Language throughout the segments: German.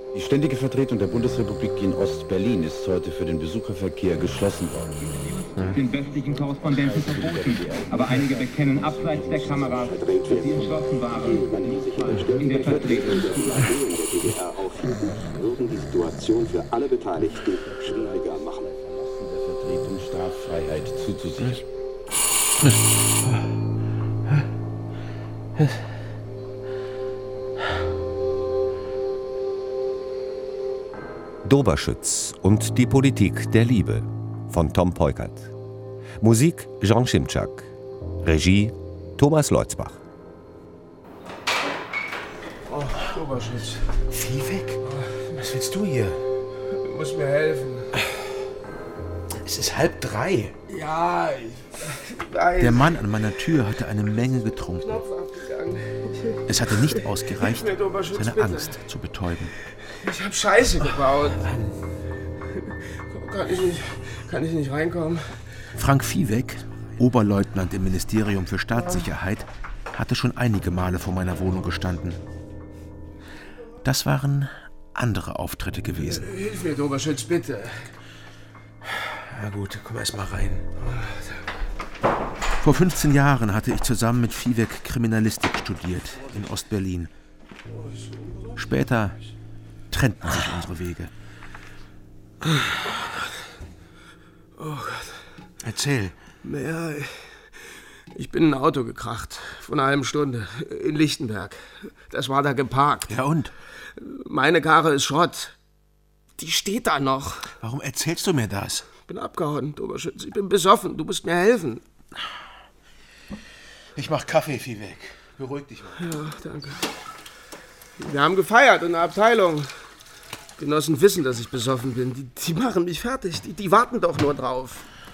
Die ständige Vertretung der Bundesrepublik in Ost-Berlin ist heute für den Besucherverkehr geschlossen worden. Den westlichen Korrespondenten verboten, aber einige bekennen abseits der Kamera, dass sie entschlossen waren, in der Vertretung zu bleiben. Würden die Situation für alle Beteiligten schwieriger machen. Der Vertretung Straffreiheit zuzusichern. Doberschütz und die Politik der Liebe von Tom Peukert. Musik Jean Schimczak. Regie Thomas Leutzbach. Oh, Doberschütz. Viehweg? Was willst du hier? Du musst mir helfen. Es ist 2:30. Ja, ich weiß. Der Mann an meiner Tür hatte eine Menge getrunken. Knopf abgegangen. Es hatte nicht ausgereicht, Hilf mir, Doberschütz, seine bitte. Angst zu betäuben. Ich hab Scheiße gebaut. Kann ich nicht reinkommen? Frank Viehweg, Oberleutnant im Ministerium für Staatssicherheit, hatte schon einige Male vor meiner Wohnung gestanden. Das waren andere Auftritte gewesen. Hilf mir, Doberschütz, bitte. Na gut, komm erst mal rein. Vor 15 Jahren hatte ich zusammen mit Viehweg Kriminalistik studiert in Ostberlin. Später trennten sich unsere Wege. Oh Gott. Erzähl. Naja, ich bin in ein Auto gekracht. Vor einer halben Stunde. In Lichtenberg. Das war da geparkt. Ja und? Meine Karre ist Schrott. Die steht da noch. Warum erzählst du mir das? Ich bin abgehauen, Doberschütz. Ich bin besoffen. Du musst mir helfen. Ich mach Kaffee, Viehweg. Beruhig dich mal. Ja, danke. Wir haben gefeiert in der Abteilung. Genossen wissen, dass ich besoffen bin. Die machen mich fertig. Die warten doch nur drauf.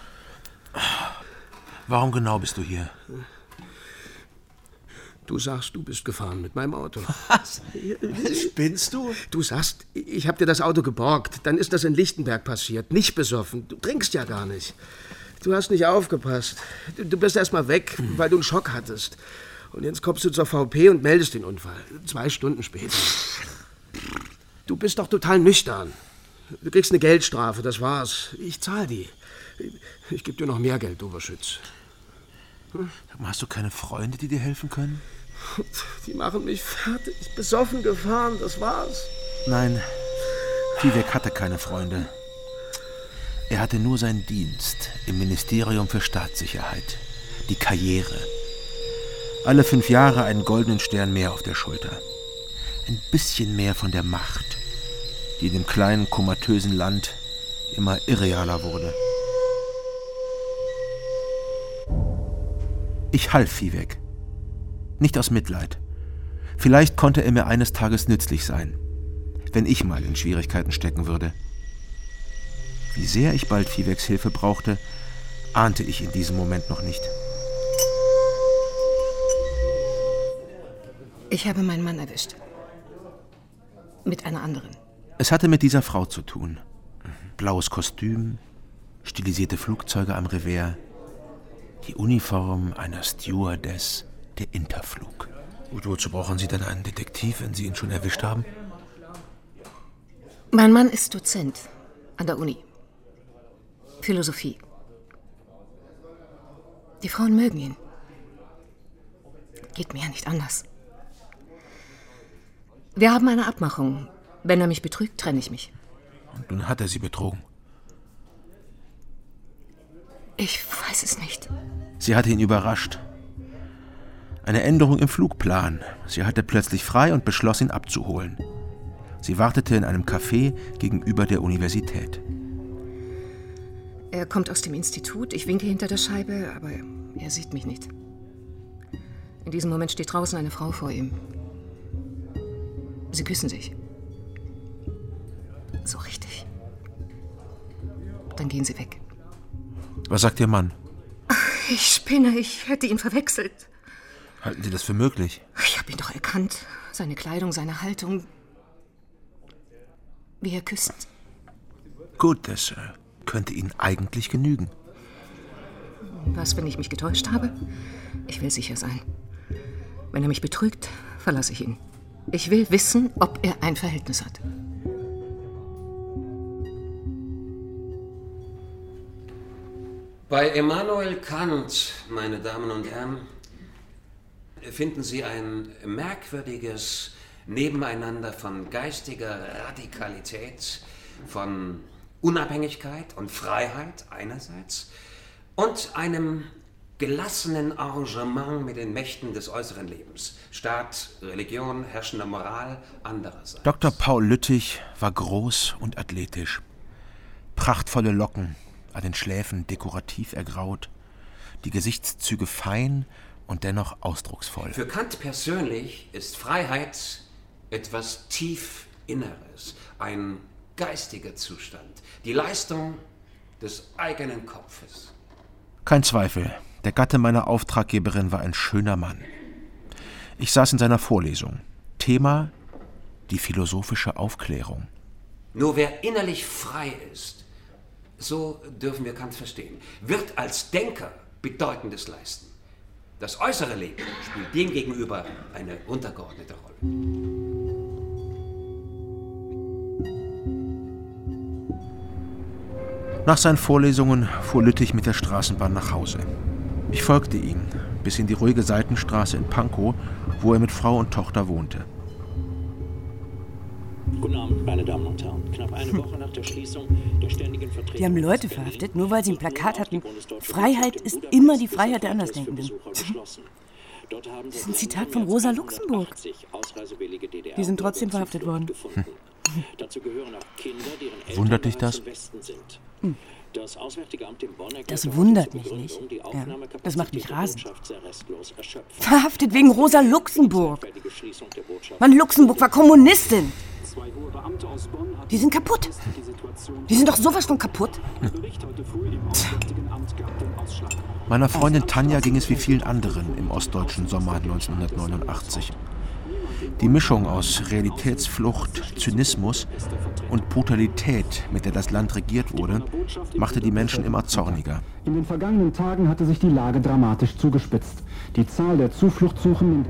Warum genau bist du hier? Du sagst, du bist gefahren mit meinem Auto. Was? Spinnst du? Du sagst, ich hab dir das Auto geborgt. Dann ist das in Lichtenberg passiert. Nicht besoffen. Du trinkst ja gar nicht. Du hast nicht aufgepasst. Du bist erst mal weg, weil du einen Schock hattest. Und jetzt kommst du zur VP und meldest den Unfall. 2 Stunden später. Du bist doch total nüchtern. Du kriegst eine Geldstrafe, das war's. Ich zahl die. Ich geb dir noch mehr Geld, Doberschütz. Sag mal, hast du keine Freunde, die dir helfen können? Die machen mich fertig. Besoffen gefahren, das war's. Nein, Viehweg hatte keine Freunde. Er hatte nur seinen Dienst im Ministerium für Staatssicherheit. Die Karriere. Alle 5 Jahre einen goldenen Stern mehr auf der Schulter. Ein bisschen mehr von der Macht, die in dem kleinen, komatösen Land immer irrealer wurde. Ich half Viehweg. Nicht aus Mitleid. Vielleicht konnte er mir eines Tages nützlich sein, wenn ich mal in Schwierigkeiten stecken würde. Wie sehr ich bald Viehwegs Hilfe brauchte, ahnte ich in diesem Moment noch nicht. Ich habe meinen Mann erwischt. Mit einer anderen. Es hatte mit dieser Frau zu tun. Blaues Kostüm, stilisierte Flugzeuge am Revers, die Uniform einer Stewardess der Interflug. Und wozu brauchen Sie denn einen Detektiv, wenn Sie ihn schon erwischt haben? Mein Mann ist Dozent an der Uni. Philosophie. Die Frauen mögen ihn. Geht mir ja nicht anders. Wir haben eine Abmachung. Wenn er mich betrügt, trenne ich mich. Und nun hat er Sie betrogen. Ich weiß es nicht. Sie hatte ihn überrascht. Eine Änderung im Flugplan. Sie hatte plötzlich frei und beschloss, ihn abzuholen. Sie wartete in einem Café gegenüber der Universität. Er kommt aus dem Institut. Ich winke hinter der Scheibe, aber er sieht mich nicht. In diesem Moment steht draußen eine Frau vor ihm. Sie küssen sich. So richtig. Dann gehen sie weg. Was sagt Ihr Mann? Ich spinne, ich hätte ihn verwechselt. Halten Sie das für möglich? Ich habe ihn doch erkannt. Seine Kleidung, seine Haltung. Wie er küsst. Gut, das könnte Ihnen eigentlich genügen. Was, wenn ich mich getäuscht habe? Ich will sicher sein. Wenn er mich betrügt, verlasse ich ihn. Ich will wissen, ob er ein Verhältnis hat. Bei Immanuel Kant, meine Damen und Herren, finden Sie ein merkwürdiges Nebeneinander von geistiger Radikalität, von Unabhängigkeit und Freiheit einerseits und einem gelassenen Arrangement mit den Mächten des äußeren Lebens, Staat, Religion, herrschende Moral andererseits. Dr. Paul Lüttich war groß und athletisch. Prachtvolle Locken, an den Schläfen dekorativ ergraut, die Gesichtszüge fein und dennoch ausdrucksvoll. Für Kant persönlich ist Freiheit etwas tief Inneres, ein geistiger Zustand, die Leistung des eigenen Kopfes. Kein Zweifel, der Gatte meiner Auftraggeberin war ein schöner Mann. Ich saß in seiner Vorlesung. Thema: die philosophische Aufklärung. Nur wer innerlich frei ist, so dürfen wir Kant verstehen, wird als Denker Bedeutendes leisten. Das äußere Leben spielt dem gegenüber eine untergeordnete Rolle. Nach seinen Vorlesungen fuhr Lüttich mit der Straßenbahn nach Hause. Ich folgte ihm bis in die ruhige Seitenstraße in Pankow, wo er mit Frau und Tochter wohnte. Guten Abend, meine Damen und Herren. Knapp eine Woche nach der Schließung der ständigen Vertretung. Die haben Leute verhaftet, nur weil sie ein Plakat hatten. Freiheit ist immer die Freiheit der Andersdenkenden. Das ist ein Zitat von Rosa Luxemburg. Die sind trotzdem verhaftet worden. Wundert dich das? Das wundert mich nicht. Ja, das macht mich rasend. Verhaftet wegen Rosa Luxemburg. Mann, Luxemburg war Kommunistin. Die sind kaputt. Die sind doch sowas von kaputt. Meiner Freundin Tanja ging es wie vielen anderen im ostdeutschen Sommer 1989. Die Mischung aus Realitätsflucht, Zynismus und Brutalität, mit der das Land regiert wurde, machte die Menschen immer zorniger. In den vergangenen Tagen hatte sich die Lage dramatisch zugespitzt. Die Zahl der Zufluchtssuchenden...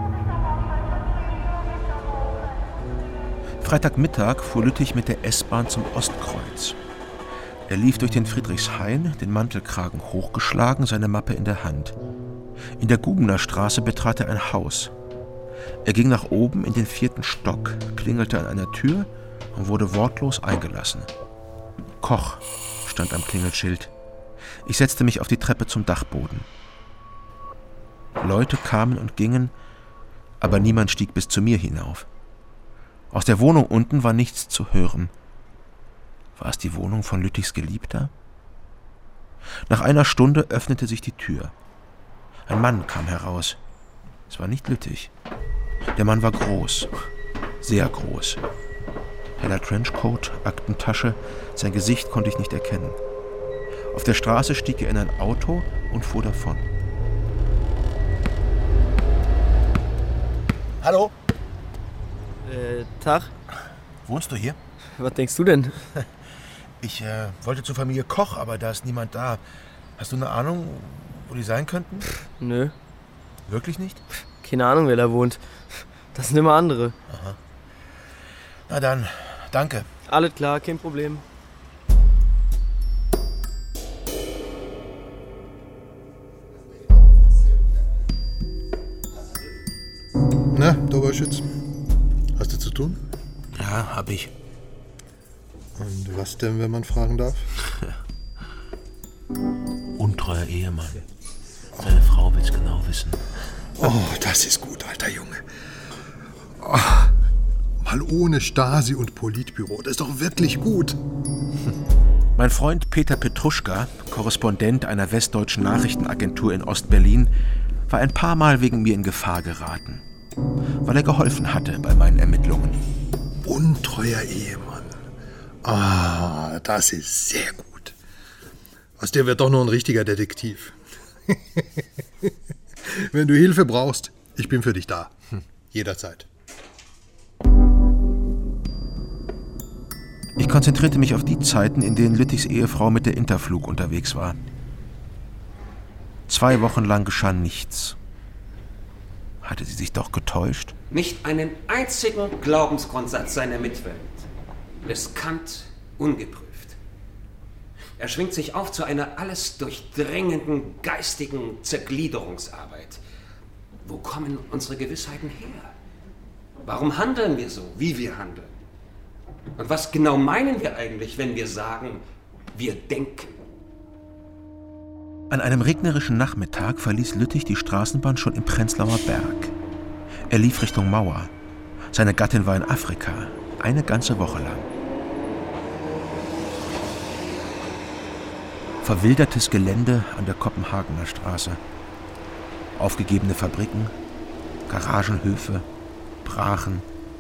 Freitagmittag fuhr Lüttich mit der S-Bahn zum Ostkreuz. Er lief durch den Friedrichshain, den Mantelkragen hochgeschlagen, seine Mappe in der Hand. In der Gubener Straße betrat er ein Haus. Er ging nach oben in den 4. Stock, klingelte an einer Tür und wurde wortlos eingelassen. Koch stand am Klingelschild. Ich setzte mich auf die Treppe zum Dachboden. Leute kamen und gingen, aber niemand stieg bis zu mir hinauf. Aus der Wohnung unten war nichts zu hören. War es die Wohnung von Lüttichs Geliebter? Nach einer Stunde öffnete sich die Tür. Ein Mann kam heraus. Es war nicht Lüttich. Der Mann war groß, sehr groß. Heller Trenchcoat, Aktentasche, sein Gesicht konnte ich nicht erkennen. Auf der Straße stieg er in ein Auto und fuhr davon. Hallo? Tag. Wohnst du hier? Was denkst du denn? Ich wollte zur Familie Koch, aber da ist niemand da. Hast du eine Ahnung, wo die sein könnten? Nö. Wirklich nicht? Keine Ahnung, wer da wohnt. Das sind immer andere. Aha. Na dann, danke. Alles klar, kein Problem. Na, Doberschütz, hast du zu tun? Ja, hab ich. Und was denn, wenn man fragen darf? Untreuer Ehemann. Seine Frau will's genau wissen. Oh, das ist gut, alter Junge. Oh, mal ohne Stasi und Politbüro, das ist doch wirklich gut. Mein Freund Peter Petruschka, Korrespondent einer westdeutschen Nachrichtenagentur in Ostberlin, war ein paar Mal wegen mir in Gefahr geraten, weil er geholfen hatte bei meinen Ermittlungen. Untreuer Ehemann. Ah, das ist sehr gut. Aus dir wird doch noch ein richtiger Detektiv. Wenn du Hilfe brauchst, ich bin für dich da. Jederzeit. Ich konzentrierte mich auf die Zeiten, in denen Lüttichs Ehefrau mit der Interflug unterwegs war. 2 Wochen lang geschah nichts. Hatte sie sich doch getäuscht? Nicht einen einzigen Glaubensgrundsatz seiner Mitwelt lässt Kant ungeprüft. Er schwingt sich auf zu einer alles durchdringenden geistigen Zergliederungsarbeit. Wo kommen unsere Gewissheiten her? Warum handeln wir so, wie wir handeln? Und was genau meinen wir eigentlich, wenn wir sagen, wir denken? An einem regnerischen Nachmittag verließ Lüttich die Straßenbahn schon im Prenzlauer Berg. Er lief Richtung Mauer. Seine Gattin war in Afrika, eine ganze Woche lang. Verwildertes Gelände an der Kopenhagener Straße. Aufgegebene Fabriken, Garagenhöfe, Brachen.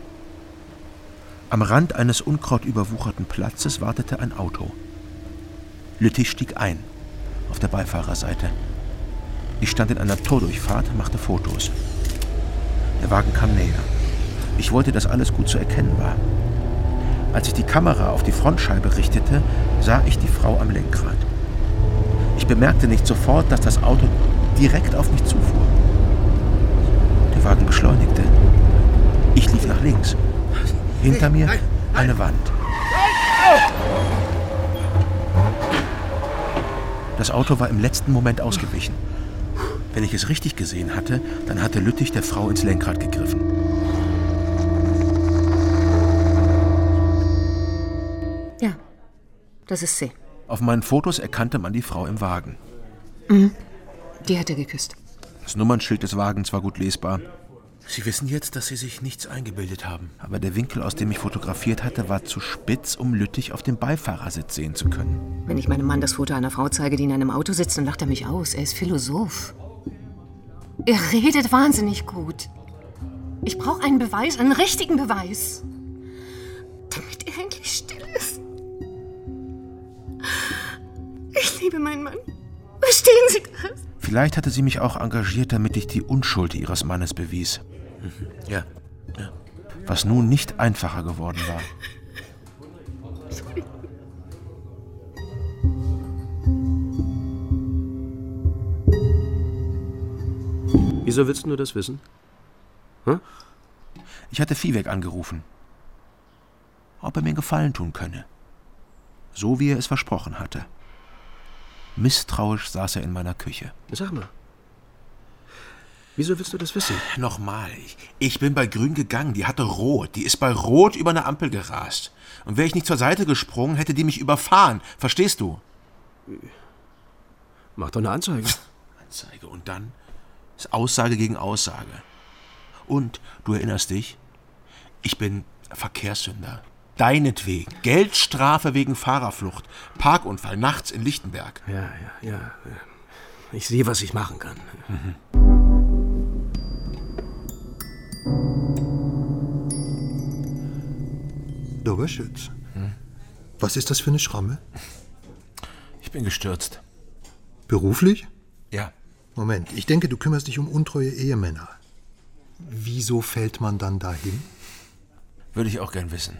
Am Rand eines unkrautüberwucherten Platzes wartete ein Auto. Lüttich stieg ein, auf der Beifahrerseite. Ich stand in einer Tordurchfahrt, machte Fotos. Der Wagen kam näher. Ich wollte, dass alles gut zu erkennen war. Als ich die Kamera auf die Frontscheibe richtete, sah ich die Frau am Lenkrad. Ich bemerkte nicht sofort, dass das Auto direkt auf mich zufuhr. Der Wagen beschleunigte. Ich lief nach links. Hinter mir eine Wand. Das Auto war im letzten Moment ausgewichen. Wenn ich es richtig gesehen hatte, dann hatte Lüttich der Frau ins Lenkrad gegriffen. Ja, das ist sie. Auf meinen Fotos erkannte man die Frau im Wagen. Mhm. Die hat er geküsst. Das Nummernschild des Wagens war gut lesbar. Sie wissen jetzt, dass Sie sich nichts eingebildet haben. Aber der Winkel, aus dem ich fotografiert hatte, war zu spitz, um Lüttich auf dem Beifahrersitz sehen zu können. Wenn ich meinem Mann das Foto einer Frau zeige, die in einem Auto sitzt, dann lacht er mich aus. Er ist Philosoph. Er redet wahnsinnig gut. Ich brauche einen Beweis, einen richtigen Beweis. Damit er endlich still ist. Ich liebe meinen Mann. Verstehen Sie das? Vielleicht hatte sie mich auch engagiert, damit ich die Unschuld ihres Mannes bewies. Ja. Was nun nicht einfacher geworden war. Sorry. Wieso willst du das wissen? Hm? Ich hatte Viehweg angerufen. Ob er mir einen Gefallen tun könne. So wie er es versprochen hatte. Misstrauisch saß er in meiner Küche. Sag mal. Wieso willst du das wissen? Nochmal. Ich bin bei Grün gegangen. Die hatte Rot. Die ist bei Rot über eine Ampel gerast. Und wäre ich nicht zur Seite gesprungen, hätte die mich überfahren. Verstehst du? Mach doch eine Anzeige. Anzeige. Und dann ist Aussage gegen Aussage. Und, du erinnerst dich, ich bin Verkehrssünder. Deinetwegen. Geldstrafe wegen Fahrerflucht. Parkunfall nachts in Lichtenberg. Ja. Ich sehe, was ich machen kann. Mhm. Doberschütz. Was ist das für eine Schramme? Ich bin gestürzt. Beruflich? Ja. Moment, ich denke, du kümmerst dich um untreue Ehemänner. Wieso fällt man dann dahin? Würde ich auch gern wissen.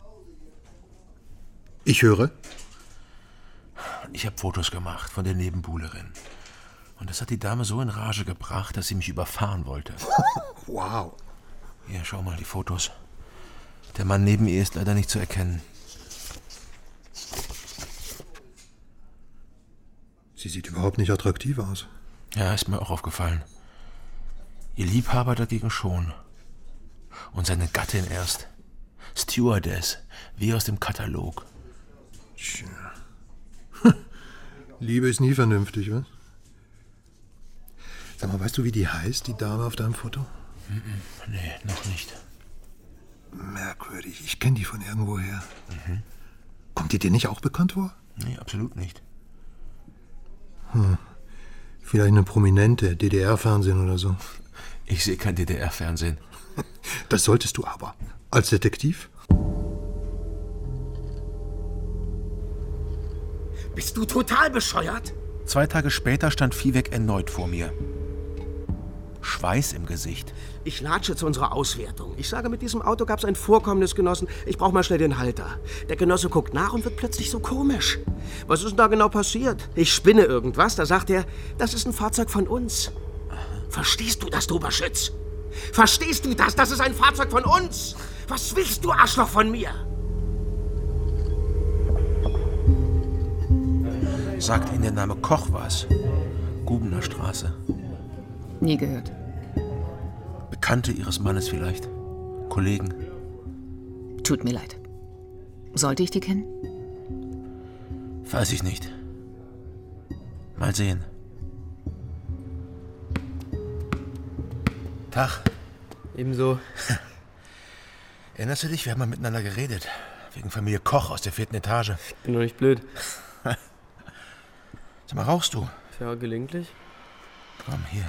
Ich höre. Ich habe Fotos gemacht von der Nebenbuhlerin. Und das hat die Dame so in Rage gebracht, dass sie mich überfahren wollte. Wow. Hier, schau mal die Fotos. Der Mann neben ihr ist leider nicht zu erkennen. Sie sieht überhaupt nicht attraktiv aus. Ja, ist mir auch aufgefallen. Ihr Liebhaber dagegen schon. Und seine Gattin erst. Stewardess, wie aus dem Katalog. Tja. Liebe ist nie vernünftig, was? Sag mal, weißt du, wie die heißt, die Dame auf deinem Foto? Nee, noch nicht. Merkwürdig, ich kenne die von irgendwoher. Kommt die dir nicht auch bekannt vor? Nee, absolut nicht. Vielleicht eine Prominente, DDR-Fernsehen oder so. Ich sehe kein DDR-Fernsehen. Das solltest du aber. Als Detektiv? Bist du total bescheuert? 2 Tage später stand Viehweg erneut vor mir. Schweiß im Gesicht. Ich latsche zu unserer Auswertung. Ich sage, mit diesem Auto gab es ein Vorkommnis, Genossen. Ich brauche mal schnell den Halter. Der Genosse guckt nach und wird plötzlich so komisch. Was ist denn da genau passiert? Ich spinne irgendwas. Da sagt er, das ist ein Fahrzeug von uns. Verstehst du das, Doberschütz? Verstehst du das? Das ist ein Fahrzeug von uns. Was willst du, Arschloch, von mir? Sagt Ihnen der Name Koch was? Gubener Straße. Nie gehört. Bekannte Ihres Mannes vielleicht? Kollegen? Tut mir leid. Sollte ich die kennen? Weiß ich nicht. Mal sehen. Tag. Ebenso. Erinnerst du dich, wir haben mal miteinander geredet. Wegen Familie Koch aus der 4. Etage. Ich bin doch nicht blöd. Sag mal, rauchst du? Ja, gelegentlich. Komm, hier.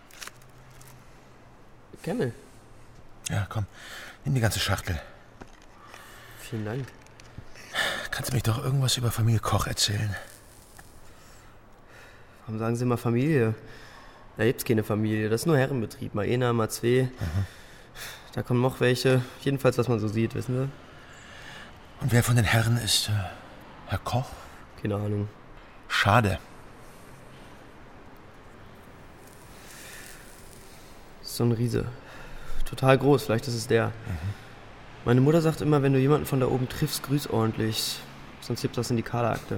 Camel. Ja, komm. Nimm die ganze Schachtel. Vielen Dank. Kannst du mich doch irgendwas über Familie Koch erzählen? Warum sagen Sie immer Familie? Da gibt's keine Familie. Das ist nur Herrenbetrieb. Mal einer, mal zwei. Da kommen noch welche. Jedenfalls, was man so sieht, wissen Sie? Und wer von den Herren ist Herr Koch? Keine Ahnung. Schade. So ein Riese. Total groß, vielleicht ist es der. Meine Mutter sagt immer, wenn du jemanden von da oben triffst, grüß ordentlich. Sonst gibt's das in die Kaderakte.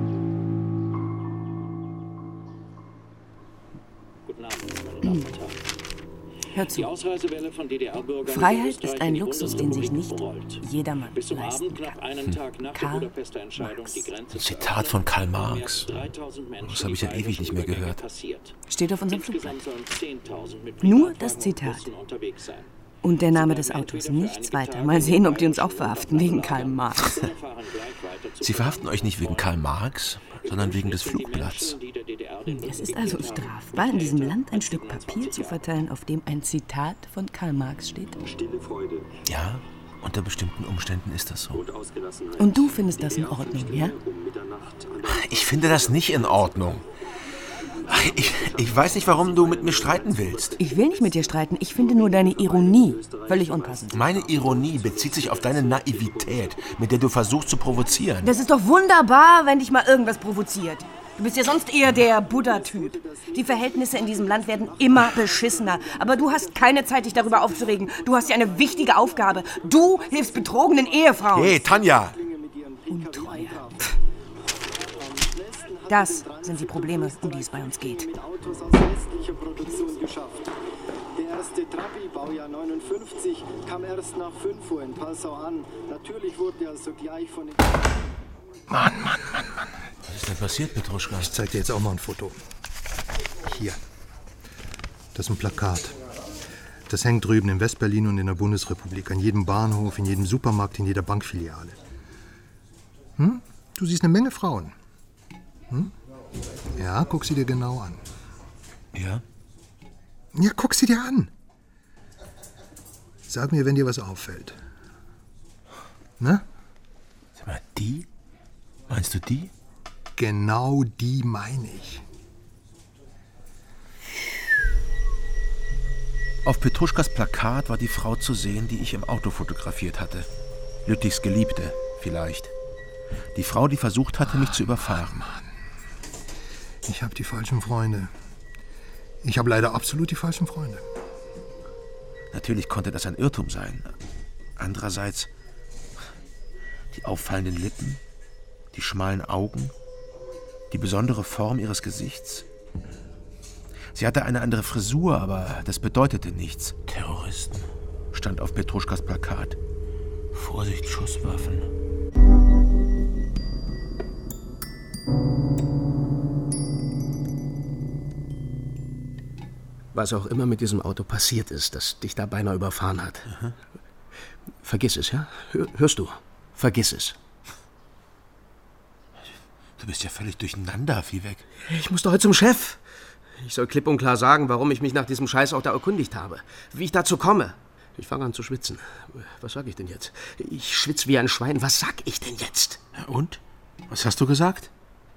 Guten Abend, meine Damen und Herren. Hör zu. Die Ausreisewelle von DDR-Bürgern Freiheit ist ein Luxus, den sich nicht jedermann bis zum leisten Abend, knapp einen Tag nach der Budapester Entscheidung, die Grenze Ein Zitat von Karl Marx. Das habe ich ja ewig nicht mehr gehört. Steht auf unserem Flugblatt. Nur das Zitat. Und der Name des Autos, nichts weiter. Mal sehen, ob die uns auch verhaften wegen Karl Marx. Sie verhaften euch nicht wegen Karl Marx, sondern wegen des Flugblatts. Es ist also strafbar, in diesem Land ein Stück Papier zu verteilen, auf dem ein Zitat von Karl Marx steht. Ja, unter bestimmten Umständen ist das so. Und du findest das in Ordnung, ja? Ich finde das nicht in Ordnung. Ich weiß nicht, warum du mit mir streiten willst. Ich will nicht mit dir streiten. Ich finde nur deine Ironie völlig unpassend. Meine Ironie bezieht sich auf deine Naivität, mit der du versuchst zu provozieren. Das ist doch wunderbar, wenn dich mal irgendwas provoziert. Du bist ja sonst eher der Buddha-Typ. Die Verhältnisse in diesem Land werden immer beschissener. Aber du hast keine Zeit, dich darüber aufzuregen. Du hast ja eine wichtige Aufgabe. Du hilfst betrogenen Ehefrauen. Hey, Tanja! Untreue. Das sind die Probleme, um die es bei uns geht. Der erste Trabi, Baujahr 59, kam erst nach 5 Uhr in Passau an. Natürlich wurde er sogleich von den... Mann. Was ist denn passiert, Petruschka? Ich zeig dir jetzt auch mal ein Foto. Hier. Das ist ein Plakat. Das hängt drüben in Westberlin und in der Bundesrepublik. An jedem Bahnhof, in jedem Supermarkt, in jeder Bankfiliale. Du siehst eine Menge Frauen. Ja, guck sie dir genau an. Ja? Ja, guck sie dir an. Sag mir, wenn dir was auffällt. Ne? Sag mal, die? Meinst du die? Genau die meine ich. Auf Petruschkas Plakat war die Frau zu sehen, die ich im Auto fotografiert hatte. Lüttichs Geliebte, vielleicht. Die Frau, die versucht hatte, mich zu überfahren. Mann. Ich habe die falschen Freunde. Ich habe leider absolut die falschen Freunde. Natürlich konnte das ein Irrtum sein. Andererseits, die auffallenden Lippen, die schmalen Augen, die besondere Form ihres Gesichts. Sie hatte eine andere Frisur, aber das bedeutete nichts. Terroristen, stand auf Petruschkas Plakat. Vorsicht, Schusswaffen. Was auch immer mit diesem Auto passiert ist, das dich da beinahe überfahren hat. Vergiss es, ja? Hörst du? Vergiss es. Du bist ja völlig durcheinander, Viehweg. Ich muss doch heute zum Chef. Ich soll klipp und klar sagen, warum ich mich nach diesem Scheiß auch da erkundigt habe. Wie ich dazu komme. Ich fange an zu schwitzen. Was sag ich denn jetzt? Ich schwitze wie ein Schwein. Was sag ich denn jetzt? Und? Was hast du gesagt?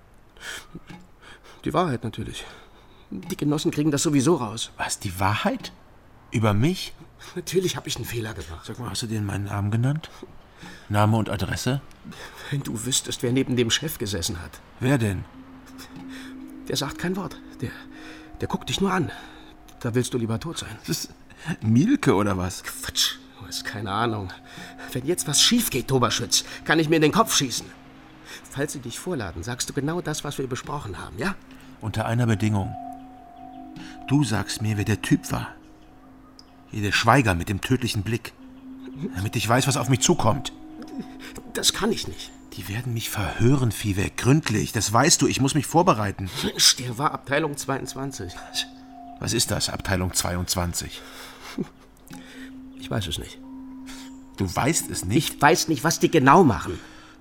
Die Wahrheit natürlich. Die Genossen kriegen das sowieso raus. Was, die Wahrheit? Über mich? Natürlich habe ich einen Fehler gemacht. Sag mal, hast du denen meinen Namen genannt? Name und Adresse? Wenn du wüsstest, wer neben dem Chef gesessen hat. Wer denn? Der sagt kein Wort. Der guckt dich nur an. Da willst du lieber tot sein. Das ist Mielke oder was? Quatsch, du hast keine Ahnung. Wenn jetzt was schief geht, Oberschütz, kann ich mir in den Kopf schießen. falls sie dich vorladen, sagst du genau das, was wir besprochen haben, ja? Unter einer Bedingung. Du sagst mir, wer der Typ war. Hier der Schweiger mit dem tödlichen Blick. Damit ich weiß, was auf mich zukommt. Das kann ich nicht. Die werden mich verhören, Viehweg, gründlich. Das weißt du, ich muss mich vorbereiten. Mensch, der war Abteilung 22. Was ist das, Abteilung 22? Ich weiß es nicht. Du weißt es nicht? Ich weiß nicht, was die genau machen.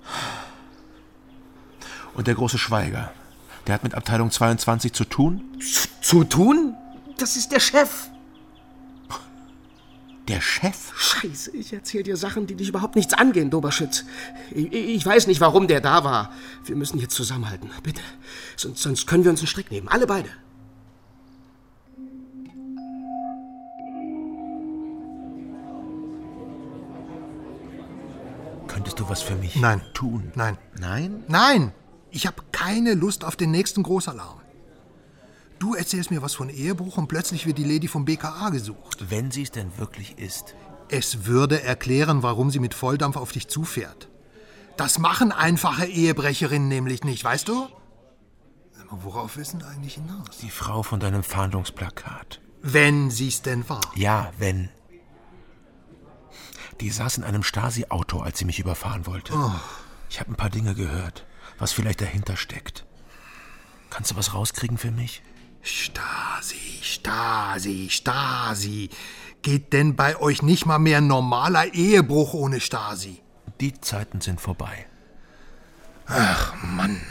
Und der große Schweiger, der hat mit Abteilung 22 zu tun? Zu tun? Das ist der Chef. Der Chef? Scheiße, ich erzähl dir Sachen, die dich überhaupt nichts angehen, Doberschütz. Ich weiß nicht, warum der da war. Wir müssen jetzt zusammenhalten, bitte. Sonst können wir uns einen Strick nehmen, alle beide. Könntest du was für mich tun? Nein. Nein? Nein! Ich habe keine Lust auf den nächsten Großalarm. Du erzählst mir was von Ehebruch und plötzlich wird die Lady vom BKA gesucht. Wenn sie es denn wirklich ist. Es würde erklären, warum sie mit Volldampf auf dich zufährt. Das machen einfache Ehebrecherinnen nämlich nicht, weißt du? Worauf ist denn eigentlich hinaus? Die Frau von deinem Fahndungsplakat. Wenn sie's denn war. Ja, wenn. Die saß in einem Stasi-Auto, als sie mich überfahren wollte. Oh. Ich habe ein paar Dinge gehört, was vielleicht dahinter steckt. Kannst du was rauskriegen für mich? Stasi. Geht denn bei euch nicht mal mehr normaler Ehebruch ohne Stasi? Die Zeiten sind vorbei. Ach, Mann.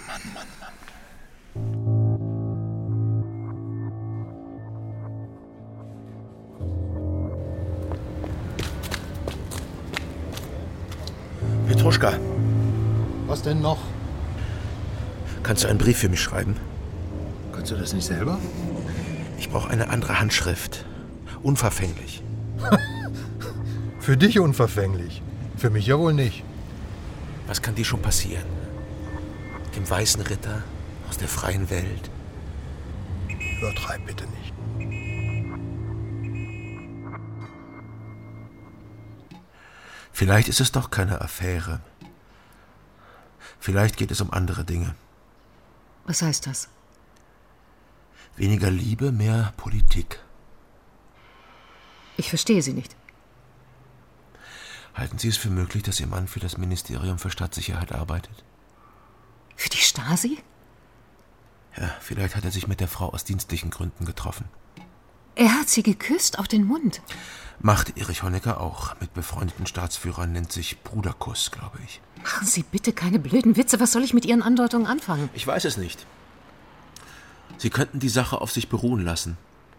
Petruschka. Was denn noch? Kannst du einen Brief für mich schreiben? Kannst du das nicht selber? Ich brauche eine andere Handschrift. Unverfänglich. Für dich unverfänglich. Für mich ja wohl nicht. Was kann dir schon passieren? Dem weißen Ritter aus der freien Welt? Übertreib bitte nicht. Vielleicht ist es doch keine Affäre. Vielleicht geht es um andere Dinge. Was heißt das? Weniger Liebe, mehr Politik. Ich verstehe Sie nicht. Halten Sie es für möglich, dass Ihr Mann für das Ministerium für Staatssicherheit arbeitet? Für die Stasi? Ja, vielleicht hat er sich mit der Frau aus dienstlichen Gründen getroffen. Er hat sie geküsst auf den Mund. Macht Erich Honecker auch. Mit befreundeten Staatsführern nennt sich Bruderkuss, glaube ich. Machen Sie bitte keine blöden Witze. Was soll ich mit Ihren Andeutungen anfangen? Ich weiß es nicht. Sie könnten die Sache auf sich beruhen lassen.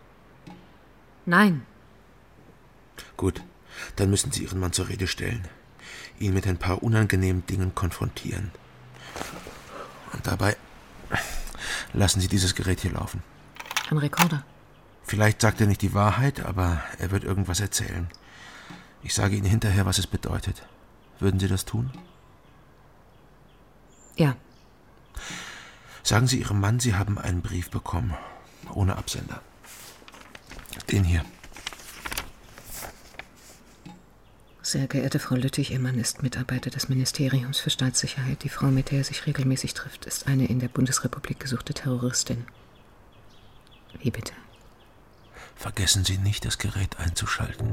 Nein. Gut, dann müssen Sie Ihren Mann zur Rede stellen. Ihn mit ein paar unangenehmen Dingen konfrontieren. Und dabei lassen Sie dieses Gerät hier laufen. Ein Rekorder. Vielleicht sagt er nicht die Wahrheit, aber er wird irgendwas erzählen. Ich sage Ihnen hinterher, was es bedeutet. Würden Sie das tun? Ja. Sagen Sie Ihrem Mann, Sie haben einen Brief bekommen. Ohne Absender. Den hier. Sehr geehrte Frau Lüttich, Ihr Mann ist Mitarbeiter des Ministeriums für Staatssicherheit. Die Frau, mit der er sich regelmäßig trifft, ist eine in der Bundesrepublik gesuchte Terroristin. Wie bitte? Vergessen Sie nicht, das Gerät einzuschalten.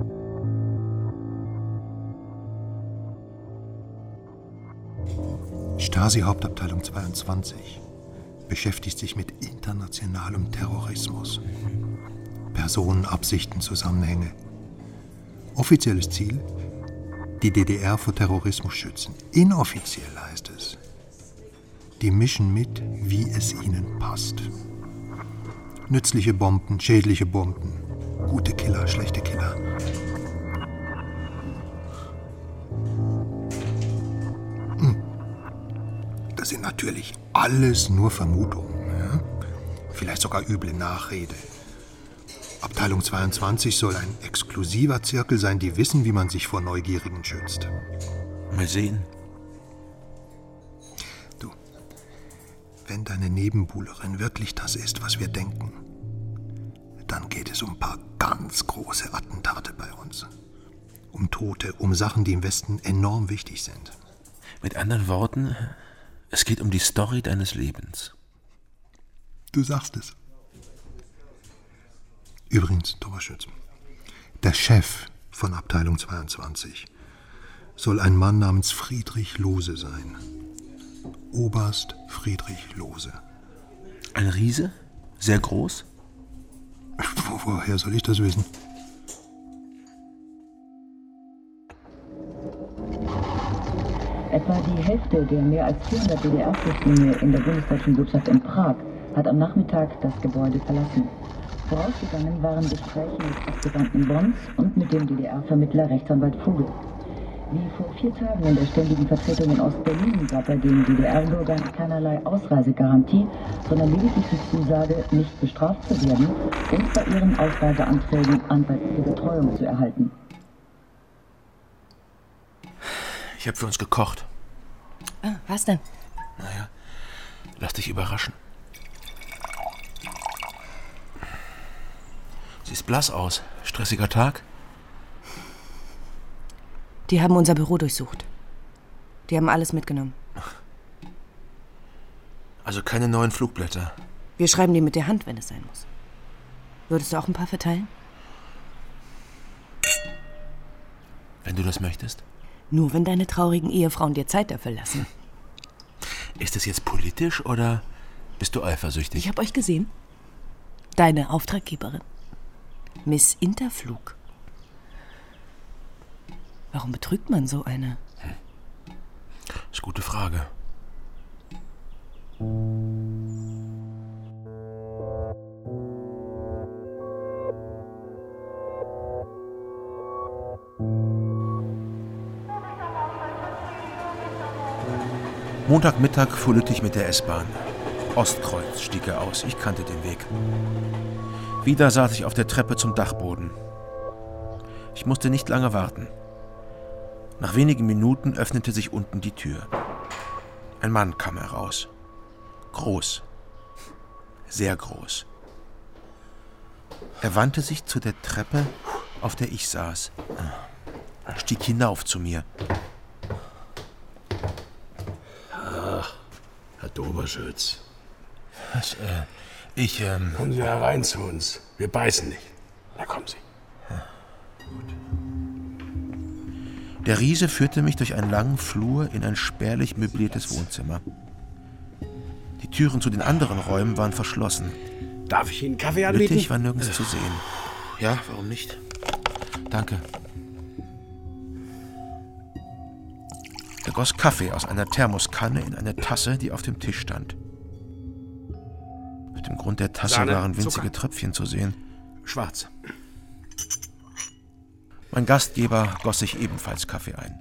Stasi-Hauptabteilung 22 beschäftigt sich mit internationalem Terrorismus. Personen, Absichten, Zusammenhänge. Offizielles Ziel: die DDR vor Terrorismus schützen. Inoffiziell heißt es: die mischen mit, wie es ihnen passt. Nützliche Bomben, schädliche Bomben, gute Killer, schlechte Killer. Das sind natürlich alles nur Vermutungen. Ja? Vielleicht sogar üble Nachrede. Abteilung 22 soll ein exklusiver Zirkel sein, die wissen, wie man sich vor Neugierigen schützt. Mal sehen. Du, wenn deine Nebenbuhlerin wirklich das ist, was wir denken, dann geht es um ein paar ganz große Attentate bei uns. Um Tote, um Sachen, die im Westen enorm wichtig sind. Mit anderen Worten, es geht um die Story deines Lebens. Du sagst es. Übrigens, Thomas Schütz, der Chef von Abteilung 22 soll ein Mann namens Friedrich Lohse sein. Oberst Friedrich Lohse. Ein Riese? Sehr groß? Woher soll ich das wissen? Etwa die Hälfte der mehr als 400 DDR-Flüchtlinge in der bundesdeutschen Botschaft in Prag hat am Nachmittag das Gebäude verlassen. Vorausgegangen waren Gespräche mit Abgesandten Bonns und mit dem DDR-Vermittler Rechtsanwalt Vogel. Wie vor 4 Tagen in der Ständigen Vertretung in Ostberlin gab er den DDR-Bürgern keinerlei Ausreisegarantie, sondern lediglich die Zusage, nicht bestraft zu werden und bei ihren Ausreiseanträgen anwaltliche Betreuung zu erhalten. Ich habe für uns gekocht. Ah, was denn? Naja, lass dich überraschen. Siehst blass aus. Stressiger Tag? Die haben unser Büro durchsucht. Die haben alles mitgenommen. Also keine neuen Flugblätter. Wir schreiben die mit der Hand, wenn es sein muss. Würdest du auch ein paar verteilen? Wenn du das möchtest. Nur wenn deine traurigen Ehefrauen dir Zeit dafür lassen. Ist das jetzt politisch oder bist du eifersüchtig? Ich habe euch gesehen. Deine Auftraggeberin. Miss Interflug. Warum betrügt man so eine? Das ist eine gute Frage. Montagmittag fuhr Lüttich mit der S-Bahn. Ostkreuz stieg er aus. Ich kannte den Weg. Wieder saß ich auf der Treppe zum Dachboden. Ich musste nicht lange warten. Nach wenigen Minuten öffnete sich unten die Tür. Ein Mann kam heraus. Groß. Sehr groß. Er wandte sich zu der Treppe, auf der ich saß. Stieg hinauf zu mir. Ach, Herr Doberschütz. Was, Kommen Sie herein zu uns. Wir beißen nicht. Na, kommen Sie. Der Riese führte mich durch einen langen Flur in ein spärlich möbliertes Wohnzimmer. Die Türen zu den anderen Räumen waren verschlossen. Darf ich Ihnen Kaffee anbieten? Lüttich war nirgends zu sehen. Ja, warum nicht? Danke. Er goss Kaffee aus einer Thermoskanne in eine Tasse, die auf dem Tisch stand. Auf dem Grund der Tasse Sahne, waren winzige Zucker. Tröpfchen zu sehen. Schwarz. Mein Gastgeber goss sich ebenfalls Kaffee ein.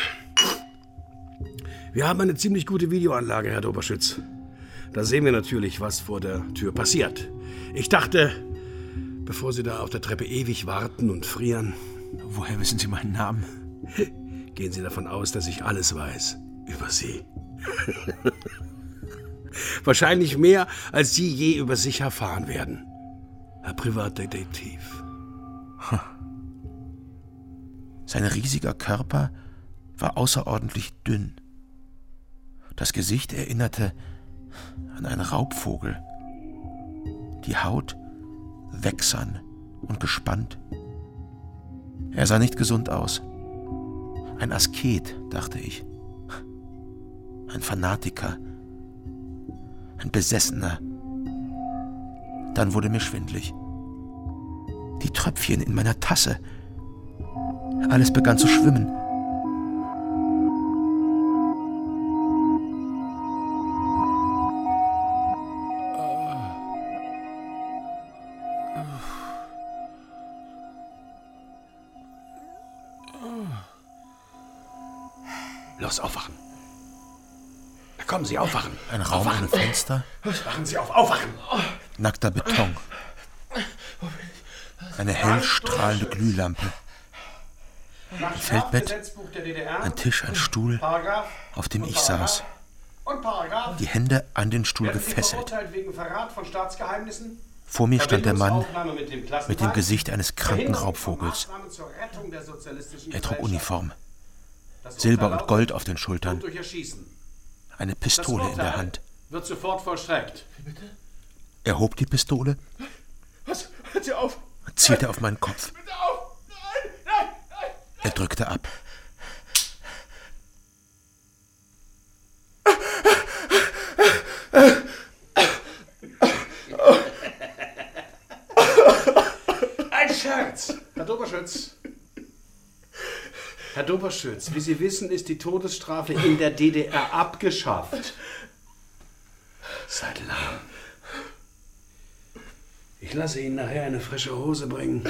Wir haben eine ziemlich gute Videoanlage, Herr Doberschütz. Da sehen wir natürlich, was vor der Tür passiert. Ich dachte, bevor Sie da auf der Treppe ewig warten und frieren... Woher wissen Sie meinen Namen? Gehen Sie davon aus, dass ich alles weiß über Sie. Wahrscheinlich mehr, als Sie je über sich erfahren werden. Herr Privatdetektiv. Sein riesiger Körper war außerordentlich dünn. Das Gesicht erinnerte an einen Raubvogel. Die Haut wächsern und gespannt. Er sah nicht gesund aus. Ein Asket, dachte ich. Ein Fanatiker. Ein Besessener. Dann wurde mir schwindlig. Die Tröpfchen in meiner Tasse. Alles begann zu schwimmen. Los, aufwachen. Na kommen Sie, aufwachen. Ein Raum ohne Fenster. Wachen Sie auf, aufwachen. Nackter Beton. Eine hell strahlende Glühlampe. Ein Feldbett, ein Tisch, ein Stuhl, auf dem ich saß. Die Hände an den Stuhl gefesselt. Vor mir stand der Mann mit dem Gesicht eines kranken Raubvogels. Er trug Uniform. Silber und Gold auf den Schultern, durch Erschießen. eine Pistole in der Hand. Wird sofort vollstreckt. Er hob die Pistole, Was? Hört sie auf! und zielte auf meinen Kopf. Bitte auf! Nein! Nein! Nein! Er drückte ab. Ein Scherz! Herr Doberschütz. Herr Doberschütz, wie Sie wissen, ist die Todesstrafe in der DDR abgeschafft. Seid lahm. Ich lasse Ihnen nachher eine frische Hose bringen.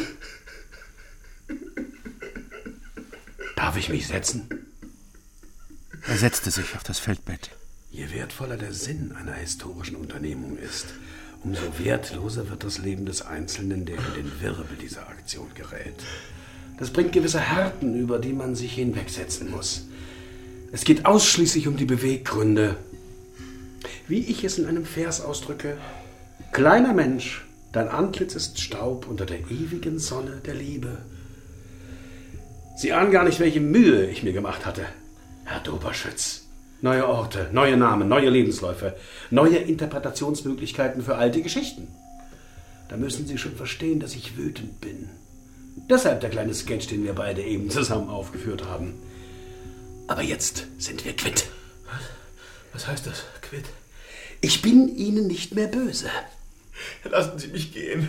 Darf ich mich setzen? Er setzte sich auf das Feldbett. Je wertvoller der Sinn einer historischen Unternehmung ist, umso wertloser wird das Leben des Einzelnen, der in den Wirbel dieser Aktion gerät. Das bringt gewisse Härten, über die man sich hinwegsetzen muss. Es geht ausschließlich um die Beweggründe. Wie ich es in einem Vers ausdrücke: Kleiner Mensch, dein Antlitz ist Staub unter der ewigen Sonne der Liebe. Sie ahnen gar nicht, welche Mühe ich mir gemacht hatte, Herr Doberschütz. Neue Orte, neue Namen, neue Lebensläufe, neue Interpretationsmöglichkeiten für alte Geschichten. Da müssen Sie schon verstehen, dass ich wütend bin. Deshalb der kleine Sketch, den wir beide eben zusammen aufgeführt haben. Aber jetzt sind wir quitt. Was heißt das, quitt? Ich bin Ihnen nicht mehr böse. Lassen Sie mich gehen.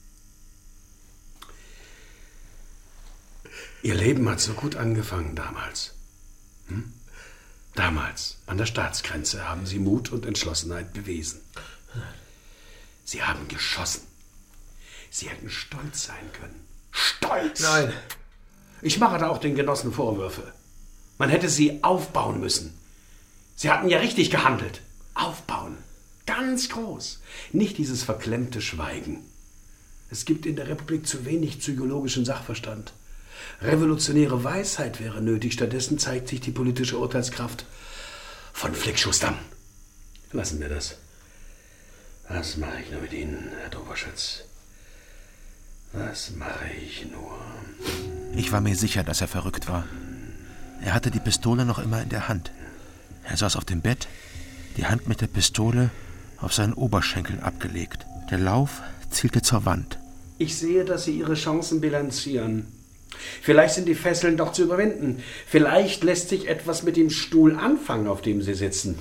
Ihr Leben hat so gut angefangen damals. Damals, an der Staatsgrenze, haben Sie Mut und Entschlossenheit bewiesen. Sie haben geschossen. Sie hätten stolz sein können. Stolz! Nein. Ich mache da auch den Genossen Vorwürfe. Man hätte sie aufbauen müssen. Sie hatten ja richtig gehandelt. Aufbauen. Ganz groß. Nicht dieses verklemmte Schweigen. Es gibt in der Republik zu wenig psychologischen Sachverstand. Revolutionäre Weisheit wäre nötig. Stattdessen zeigt sich die politische Urteilskraft von Flickschustern. Lassen wir das. Was mache ich nur mit Ihnen, Herr Doberschütz? Was mache ich nur? Ich war mir sicher, dass er verrückt war. Er hatte die Pistole noch immer in der Hand. Er saß auf dem Bett, die Hand mit der Pistole auf seinen Oberschenkeln abgelegt. Der Lauf zielte zur Wand. Ich sehe, dass Sie Ihre Chancen bilanzieren. Vielleicht sind die Fesseln doch zu überwinden. Vielleicht lässt sich etwas mit dem Stuhl anfangen, auf dem Sie sitzen.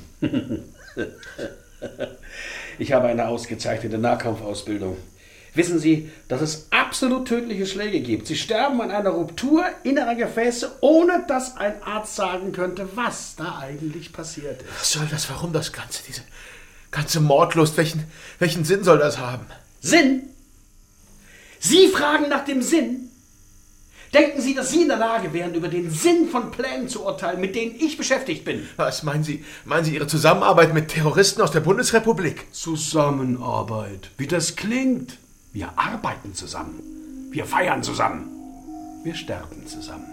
Ich habe eine ausgezeichnete Nahkampfausbildung. Wissen Sie, dass es absolut tödliche Schläge gibt? Sie sterben an einer Ruptur innerer Gefäße, ohne dass ein Arzt sagen könnte, was da eigentlich passiert ist. Was soll das? Warum das Ganze? Diese ganze Mordlust? Welchen Sinn soll das haben? Sinn? Sie fragen nach dem Sinn? Denken Sie, dass Sie in der Lage wären, über den Sinn von Plänen zu urteilen, mit denen ich beschäftigt bin? Was meinen Sie? Meinen Sie Ihre Zusammenarbeit mit Terroristen aus der Bundesrepublik? Zusammenarbeit, wie das klingt. Wir arbeiten zusammen. Wir feiern zusammen. Wir sterben zusammen.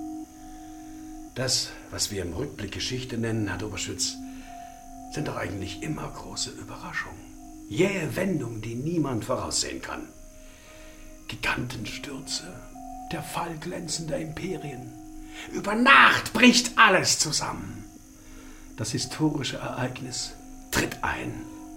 Das, was wir im Rückblick Geschichte nennen, Herr Doberschütz, sind doch eigentlich immer große Überraschungen. Jähe Wendungen, die niemand voraussehen kann. Gigantenstürze, der Fall glänzender Imperien. Über Nacht bricht alles zusammen. Das historische Ereignis tritt ein.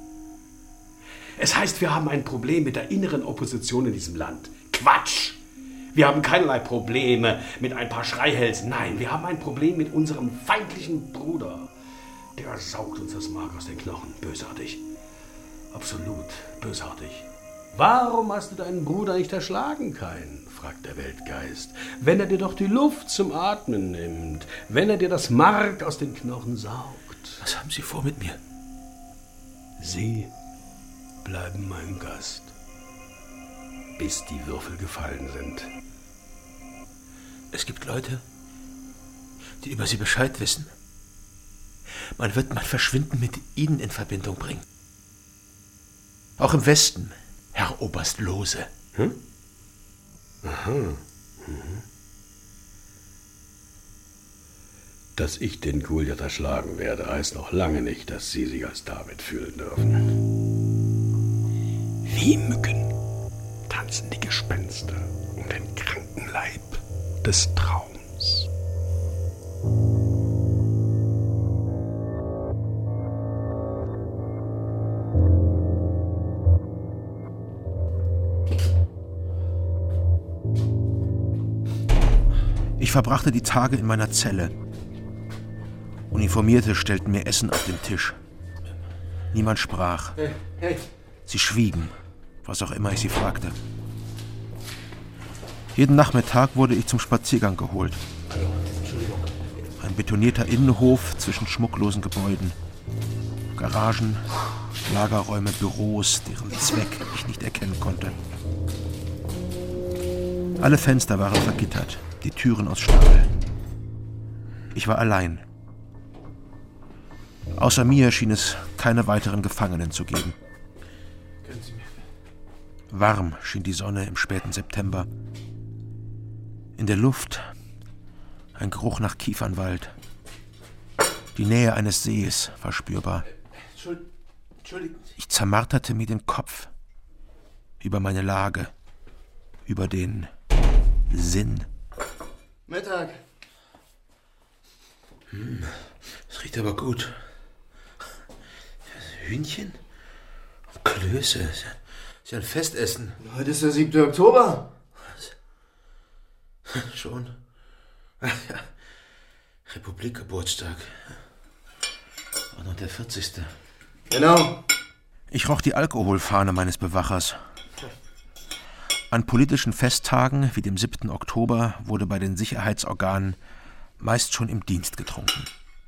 Es heißt, wir haben ein Problem mit der inneren Opposition in diesem Land. Quatsch! Wir haben keinerlei Probleme mit ein paar Schreihälsen. Nein, wir haben ein Problem mit unserem feindlichen Bruder. Der saugt uns das Mark aus den Knochen. Bösartig. Absolut bösartig. Warum hast du deinen Bruder nicht erschlagen, Kain? Fragt der Weltgeist. Wenn er dir doch die Luft zum Atmen nimmt. Wenn er dir das Mark aus den Knochen saugt. Was haben Sie vor mit mir? Sie bleiben mein Gast, bis die Würfel gefallen sind. Es gibt Leute, die über Sie Bescheid wissen. Man wird mein Verschwinden mit Ihnen in Verbindung bringen. Auch im Westen, Herr Oberst Lohse. Hm? Aha. Dass ich den Goliath erschlagen werde, heißt noch lange nicht, dass Sie sich als David fühlen dürfen. Wie Mücken tanzen die Gespenster um den kranken Leib des Traums. Ich verbrachte die Tage in meiner Zelle. Uniformierte stellten mir Essen auf den Tisch. Niemand sprach. Hey. Sie schwiegen, was auch immer ich sie fragte. Jeden Nachmittag wurde ich zum Spaziergang geholt. Ein betonierter Innenhof zwischen schmucklosen Gebäuden. Garagen, Lagerräume, Büros, deren Zweck ich nicht erkennen konnte. Alle Fenster waren vergittert, die Türen aus Stahl. Ich war allein. Außer mir schien es keine weiteren Gefangenen zu geben. Warm schien die Sonne im späten September. In der Luft ein Geruch nach Kiefernwald. Die Nähe eines Sees war spürbar. Entschuldigen Sie. Ich zermarterte mir den Kopf über meine Lage, über den Sinn. Mittag. Das riecht aber gut. Hühnchen? Klöße. Ist ja ein Festessen. Heute ist der 7. Oktober. Was? Schon? Ach ja. Republikgeburtstag. Und noch der 40. Genau. Ich roch die Alkoholfahne meines Bewachers. An politischen Festtagen wie dem 7. Oktober wurde bei den Sicherheitsorganen meist schon im Dienst getrunken.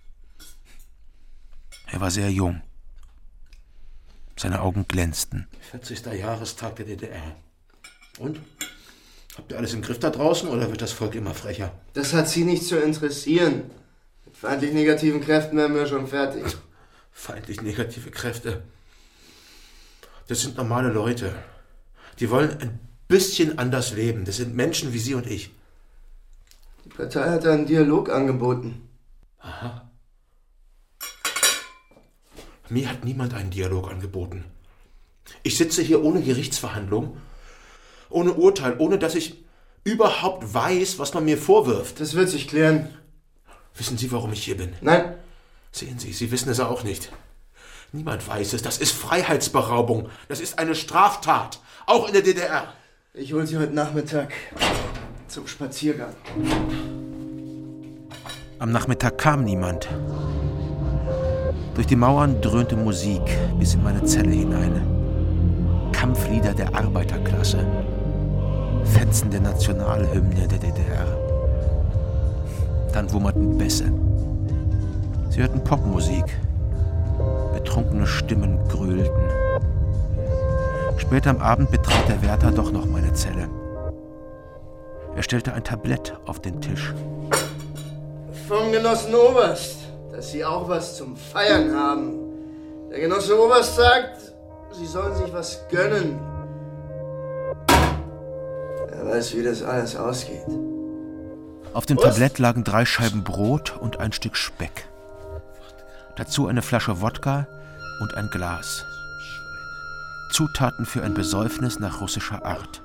Er war sehr jung. Seine Augen glänzten. 40. Jahrestag der DDR. Und? Habt ihr alles im Griff da draußen oder wird das Volk immer frecher? Das hat Sie nicht zu interessieren. Mit feindlich negativen Kräften wären wir schon fertig. Feindlich negative Kräfte? Das sind normale Leute. Die wollen ein bisschen anders leben. Das sind Menschen wie Sie und ich. Die Partei hat einen Dialog angeboten. Aha. Mir hat niemand einen Dialog angeboten. Ich sitze hier ohne Gerichtsverhandlung, ohne Urteil, ohne dass ich überhaupt weiß, was man mir vorwirft. Das wird sich klären. Wissen Sie, warum ich hier bin? Nein. Sehen Sie, Sie wissen es auch nicht. Niemand weiß es. Das ist Freiheitsberaubung. Das ist eine Straftat. Auch in der DDR. Ich hole Sie heute Nachmittag zum Spaziergang. Am Nachmittag kam niemand. Durch die Mauern dröhnte Musik bis in meine Zelle hinein. Kampflieder der Arbeiterklasse. Fetzen der Nationalhymne der DDR. Dann wummerten Bässe. Sie hörten Popmusik. Betrunkene Stimmen gröhlten. Später am Abend betrat der Wärter doch noch meine Zelle. Er stellte ein Tablett auf den Tisch. Vom Genossen Oberst, dass Sie auch was zum Feiern haben. Der Genosse Oberst sagt, Sie sollen sich was gönnen. Er weiß, wie das alles ausgeht. Auf dem Tablett lagen 3 Scheiben Brot und ein Stück Speck. Dazu eine Flasche Wodka und ein Glas. Zutaten für ein Besäufnis nach russischer Art.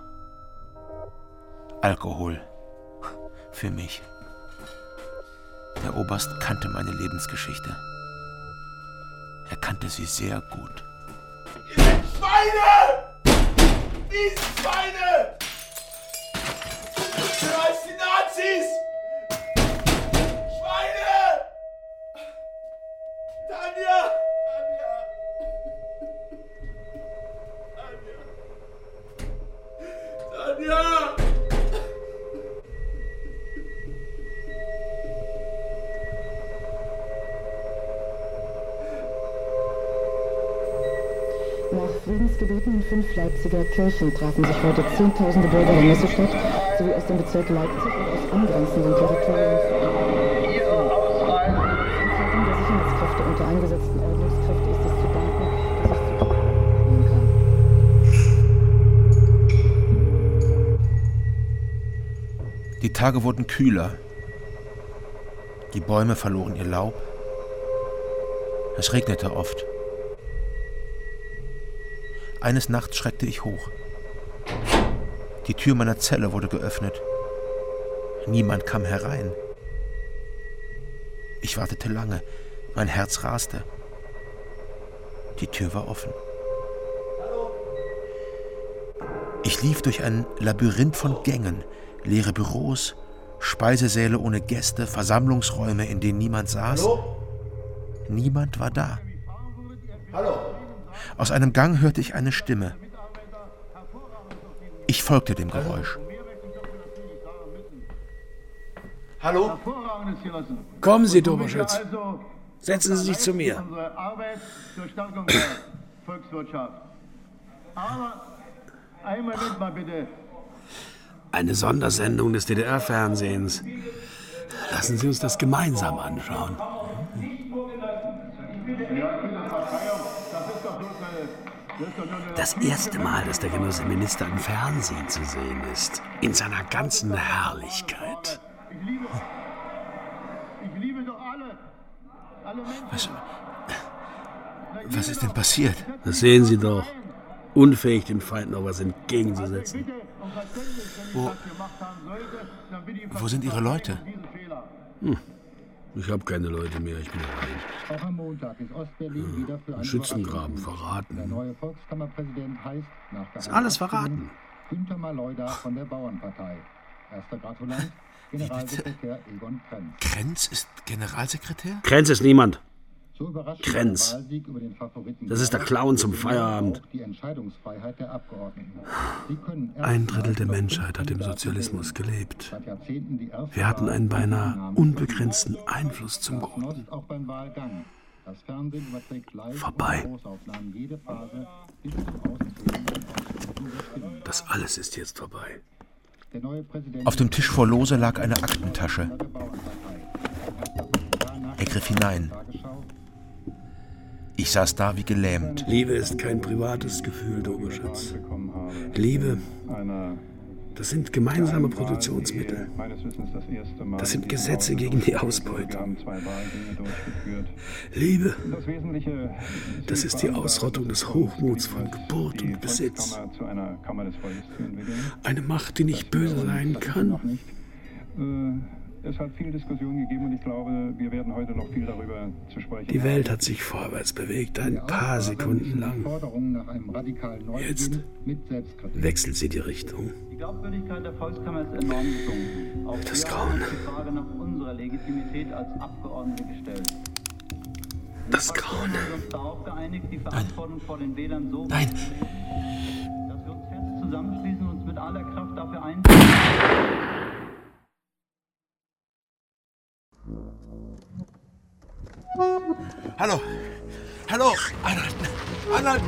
Alkohol. Für mich. Der Oberst kannte meine Lebensgeschichte. Er kannte sie sehr gut. Ihr seid Schweine! Diese Schweine! Scheiß die Nazis! Schweine! Tanja! Tanja! Nach Friedensgebieten in 5 Leipziger Kirchen trafen sich heute Zehntausende Bürger der Messestadt sowie aus dem Bezirk Leipzig und aus angrenzenden Territorien für eine Ankleidung der Sicherheitskräfte und der eingesetzten Ordnungskräfte ist es zu danken, dass ich zu kann. Die Tage wurden kühler. Die Bäume verloren ihr Laub. Es regnete oft. Eines Nachts schreckte ich hoch. Die Tür meiner Zelle wurde geöffnet. Niemand kam herein. Ich wartete lange. Mein Herz raste. Die Tür war offen. Ich lief durch ein Labyrinth von Gängen, leere Büros, Speisesäle ohne Gäste, Versammlungsräume, in denen niemand saß. Hallo? Niemand war da. Hallo? Aus einem Gang hörte ich eine Stimme. Ich folgte dem Geräusch. Hallo? Kommen Sie, Doberschütz. Setzen Sie sich zu mir. Unsere Arbeit zur Stärkung der Volkswirtschaft. Aber einmal mit mal bitte. Eine Sondersendung des DDR-Fernsehens. Lassen Sie uns das gemeinsam anschauen. Das erste Mal, dass der Genosse Minister im Fernsehen zu sehen ist. In seiner ganzen Herrlichkeit. Ich liebe doch alle. Alle Menschen. Was ist denn passiert? Das sehen Sie doch. Unfähig, dem Feind noch was entgegenzusetzen. Wo sind Ihre Leute? Ich habe keine Leute mehr, ich bin Auch am Montag ist Ostberlin wieder für ein Schützengraben verraten. Der neue Volkskammerpräsident heißt nach Ist alles verraten. Günther Maleuda von der Bauernpartei. Erster Gratulant, Generalsekretär Egon Krenz. Krenz ist Generalsekretär? Krenz ist niemand. So überrascht Krenz. der Wahlsieg über den Favoriten Das ist der Clown zum Feierabend. auch die Entscheidungsfreiheit der Abgeordneten. Sie können Ein Drittel der Menschheit hat im Sozialismus gelebt. seit Jahrzehnten die erste Wir hatten einen Wahl beinahe unbegrenzten Einfluss zum Das Guten. nutzt auch beim Wahlgang. Das Fernsehen überträgt live Vorbei. und Großaufnahmen jede Phase bis zum Auszählen der Stimmen. Das alles ist jetzt vorbei. Der neue Präsident Auf dem Tisch vor Lose lag eine Aktentasche. Er griff hinein. Ich saß da wie gelähmt. Liebe ist kein privates Gefühl, Doberschütz. Liebe, das sind gemeinsame Produktionsmittel. Das sind Gesetze gegen die Ausbeutung. Liebe, das ist die Ausrottung des Hochmuts von Geburt und Besitz. Eine Macht, die nicht böse sein kann. Es hat viel Diskussion gegeben und ich glaube, wir werden heute noch viel darüber zu sprechen. Die Welt hat sich vorwärts bewegt, ein paar Sekunden lang. Jetzt wechselt sie die Richtung. Die Glaubwürdigkeit der Volkskammer ist enorm gesunken. Auch Das wir Grauen. haben die Frage nach unserer Legitimität als Abgeordnete gestellt. Das Grauen. Wir haben uns darauf geeinigt, die Verantwortung vor den Wählern so Nein. dass wir uns fest zusammenschließen und uns mit aller Kraft dafür einsetzen. Hallo! Hallo! Anhalten! Anhalten!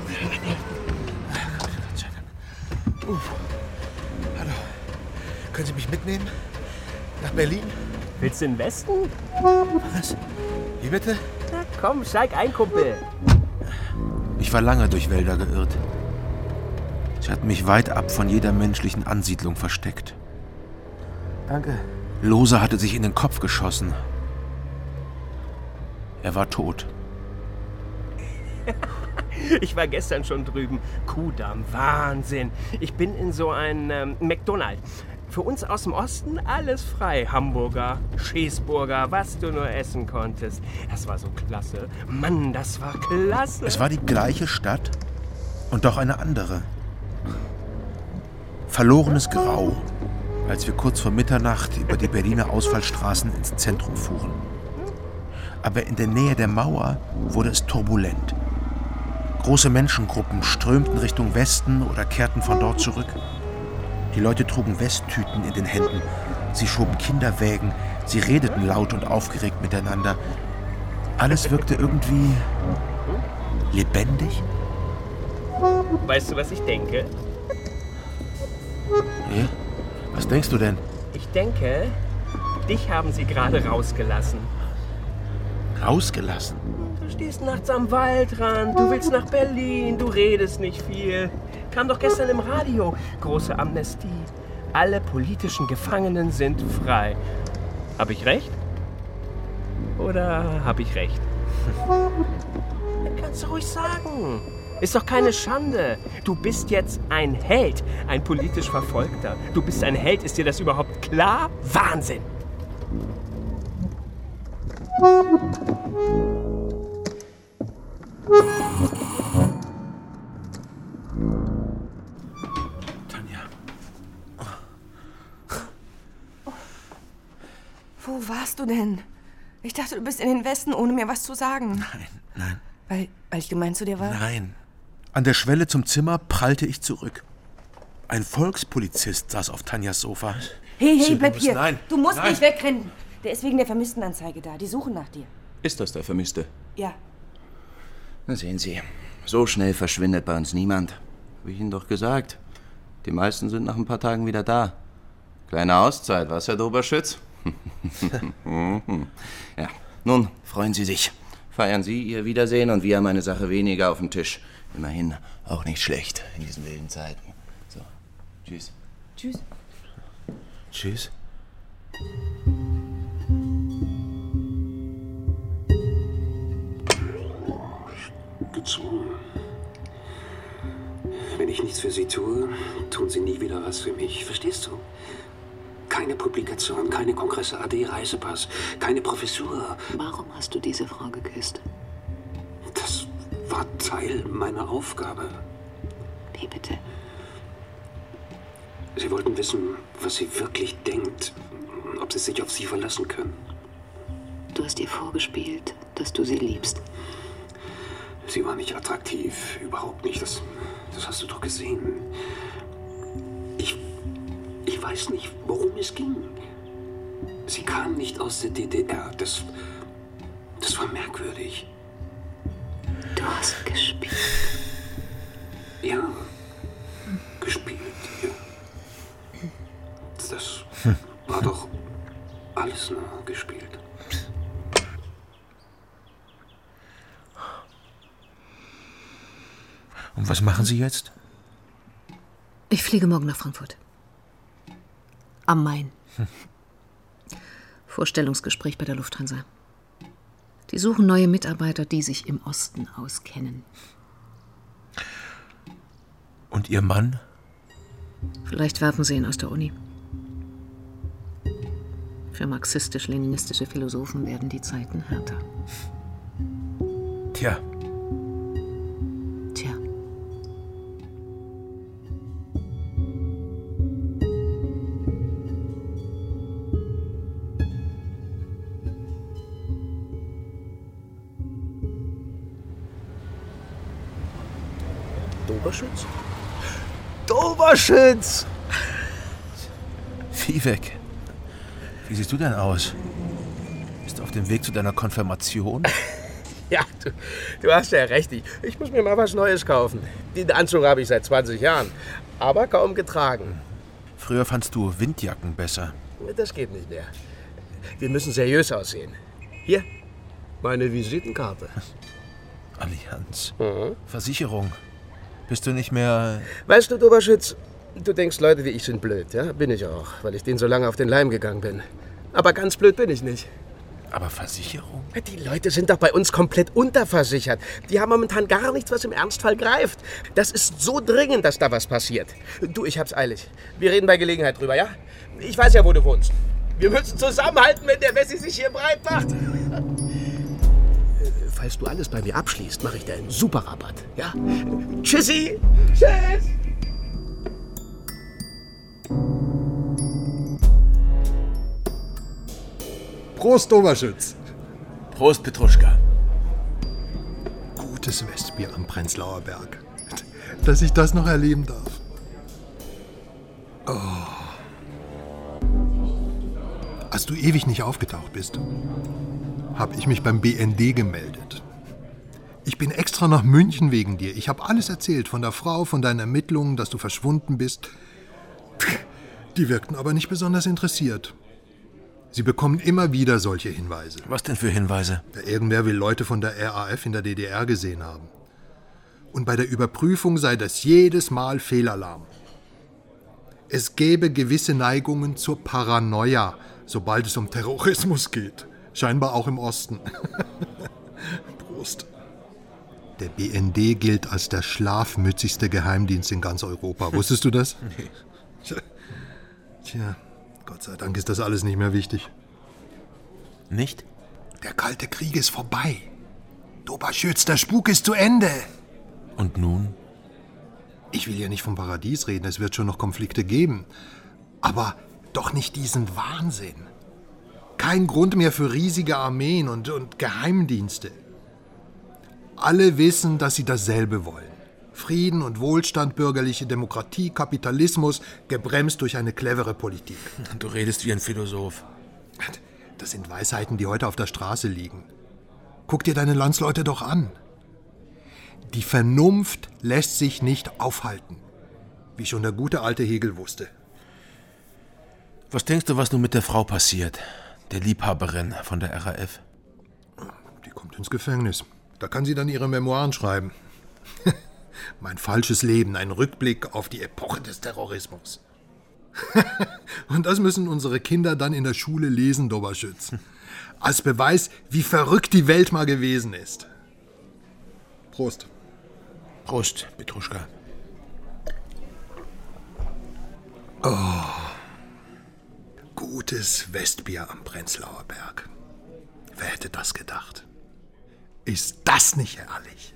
Hallo. Können Sie mich mitnehmen? Nach Berlin? Willst du in den Westen? Was? Wie bitte? Na komm, steig ein, Kumpel. Ich war lange durch Wälder geirrt. Sie hatten mich weit ab von jeder menschlichen Ansiedlung versteckt. Danke. Lose hatte sich in den Kopf geschossen. Er war tot. Ich war gestern schon drüben. Kudamm, Wahnsinn. Ich bin in so ein McDonald's. Für uns aus dem Osten alles frei. Hamburger, Schäßburger, was du nur essen konntest. Das war so klasse. Mann, das war klasse. Es war die gleiche Stadt und doch eine andere. Verlorenes Grau, als wir kurz vor Mitternacht über die Berliner Ausfallstraßen ins Zentrum fuhren. Aber in der Nähe der Mauer wurde es turbulent. Große Menschengruppen strömten Richtung Westen oder kehrten von dort zurück. Die Leute trugen Westtüten in den Händen. Sie schoben Kinderwägen. Sie redeten laut und aufgeregt miteinander. Alles wirkte irgendwie lebendig. Weißt du, was ich denke? Ja? Was denkst du denn? Ich denke, dich haben sie gerade rausgelassen. Rausgelassen? Du stehst nachts am Waldrand, du willst nach Berlin, du redest nicht viel. Kam doch gestern im Radio. Große Amnestie. Alle politischen Gefangenen sind frei. Hab ich recht? Oder hab ich recht? Kannst du ruhig sagen. Ist doch keine Schande. Du bist jetzt ein Held, ein politisch Verfolgter. Du bist ein Held, ist dir das überhaupt klar? Wahnsinn! Tanja. Wo warst du denn? Ich dachte, du bist in den Westen, ohne mir was zu sagen. Nein. Weil ich gemein zu dir war? Nein. An der Schwelle zum Zimmer prallte ich zurück. Ein Volkspolizist saß auf Tanjas Sofa. Hey, bleib hier. Nein. Du musst nicht wegrennen. Der ist wegen der Vermisstenanzeige da. Die suchen nach dir. Ist das der Vermisste? Ja. Na sehen Sie, so schnell verschwindet bei uns niemand. Hab ich Ihnen doch gesagt. Die meisten sind nach ein paar Tagen wieder da. Kleine Auszeit, was, Herr Doberschütz? Ja, nun, freuen Sie sich. Feiern Sie Ihr Wiedersehen und wir haben eine Sache weniger auf dem Tisch. Immerhin auch nicht schlecht in diesen wilden Zeiten. So, tschüss. Tschüss. Tschüss. Gezwungen. Wenn ich nichts für Sie tue, tun Sie nie wieder was für mich. Verstehst du? Keine Publikation, keine Kongresse, AD, Reisepass, keine Professur. Warum hast du diese Frau geküsst? Das war Teil meiner Aufgabe. Wie bitte? Sie wollten wissen, was sie wirklich denkt, ob sie sich auf sie verlassen können. Du hast ihr vorgespielt, dass du sie liebst. Sie war nicht attraktiv, überhaupt nicht. Das hast du doch gesehen. Ich weiß nicht, worum es ging. Sie kam nicht aus der DDR. Das war merkwürdig. Du hast gespielt. Ja, gespielt, ja. Das war doch alles nur gespielt. Und was machen Sie jetzt? Ich fliege morgen nach Frankfurt. Am Main. Vorstellungsgespräch bei der Lufthansa. Die suchen neue Mitarbeiter, die sich im Osten auskennen. Und Ihr Mann? Vielleicht werfen sie ihn aus der Uni. Für marxistisch-leninistische Philosophen werden die Zeiten härter. Tja. Doberschütz? Doberschütz! Viehweg. Wie siehst du denn aus? Bist du auf dem Weg zu deiner Konfirmation? Ja, du hast ja recht. Ich muss mir mal was Neues kaufen. Den Anzug habe ich seit 20 Jahren, aber kaum getragen. Früher fandst du Windjacken besser. Das geht nicht mehr. Wir müssen seriös aussehen. Hier, meine Visitenkarte. Allianz. Versicherung. Bist du nicht mehr... Weißt du, Doberschütz, du denkst, Leute wie ich sind blöd, ja? Bin ich auch, weil ich denen so lange auf den Leim gegangen bin. Aber ganz blöd bin ich nicht. Aber Versicherung? Die Leute sind doch bei uns komplett unterversichert. Die haben momentan gar nichts, was im Ernstfall greift. Das ist so dringend, dass da was passiert. Du, ich hab's eilig. Wir reden bei Gelegenheit drüber, ja? Ich weiß ja, wo du wohnst. Wir müssen zusammenhalten, wenn der Wessi sich hier breit macht. Falls du alles bei mir abschließt, mache ich dir einen super Rabatt, ja? Tschüssi! Tschüss! Prost, Doberschütz! Prost, Petruschka! Gutes Westbier am Prenzlauer Berg. Dass ich das noch erleben darf. Oh. Als du ewig nicht aufgetaucht bist, habe ich mich beim BND gemeldet. Ich bin extra nach München wegen dir. Ich habe alles erzählt, von der Frau, von deinen Ermittlungen, dass du verschwunden bist. Die wirkten aber nicht besonders interessiert. Sie bekommen immer wieder solche Hinweise. Was denn für Hinweise? Ja, irgendwer will Leute von der RAF in der DDR gesehen haben. Und bei der Überprüfung sei das jedes Mal Fehlalarm. Es gäbe gewisse Neigungen zur Paranoia, sobald es um Terrorismus geht. Scheinbar auch im Osten. Prost. Der BND gilt als der schlafmützigste Geheimdienst in ganz Europa. Wusstest du das? Nee. Tja, Gott sei Dank ist das alles nicht mehr wichtig. Nicht? Der Kalte Krieg ist vorbei. Doberschütz, der Spuk ist zu Ende. Und nun? Ich will ja nicht vom Paradies reden, es wird schon noch Konflikte geben. Aber doch nicht diesen Wahnsinn. kein Grund mehr für riesige Armeen und Geheimdienste. Alle wissen, dass sie dasselbe wollen. Frieden und Wohlstand, bürgerliche Demokratie, Kapitalismus, gebremst durch eine clevere Politik. Du redest wie ein Philosoph. Das sind Weisheiten, die heute auf der Straße liegen. Guck dir deine Landsleute doch an. Die Vernunft lässt sich nicht aufhalten, wie schon der gute alte Hegel wusste. Was denkst du, was nun mit der Frau passiert, der Liebhaberin von der RAF? Die kommt ins Gefängnis. Da kann sie dann ihre Memoiren schreiben. Mein falsches Leben, ein Rückblick auf die Epoche des Terrorismus. Und das müssen unsere Kinder dann in der Schule lesen, Doberschütz. Als Beweis, wie verrückt die Welt mal gewesen ist. Prost. Prost, Petruschka. Oh, gutes Westbier am Prenzlauer Berg. Wer hätte das gedacht? Ist das nicht herrlich?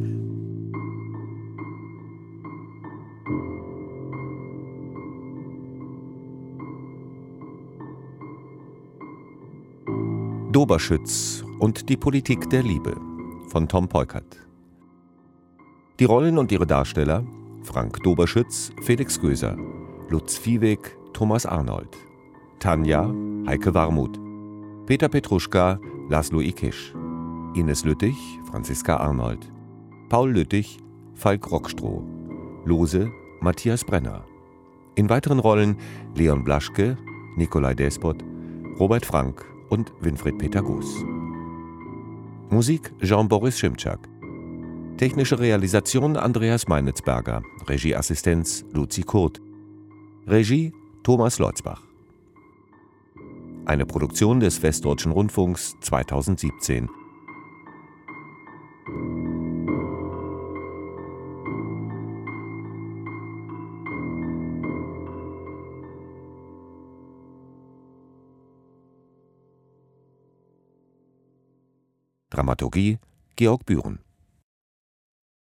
Doberschütz und die Politik der Liebe von Tom Peukert. Die Rollen und ihre Darsteller: Frank Doberschütz, Felix Göser, Lutz Viehweg, Thomas Arnold, Tanja, Heike Warmuth, Peter Petruschka, Laszlo Ikisch, Ines Lüttich, Franziska Arnold, Paul Lüttich, Falk Rockstroh, Lose, Matthias Brenner. In weiteren Rollen Leon Blaschke, Nikolai Despot, Robert Frank und Winfried Peter Goos. Musik Jean-Boris Schimczak. Technische Realisation Andreas Meinitzberger. Regieassistenz Luzi Kurt. Regie Thomas Lotzbach. Eine Produktion des Westdeutschen Rundfunks 2017. Dramaturgie Georg Bühren.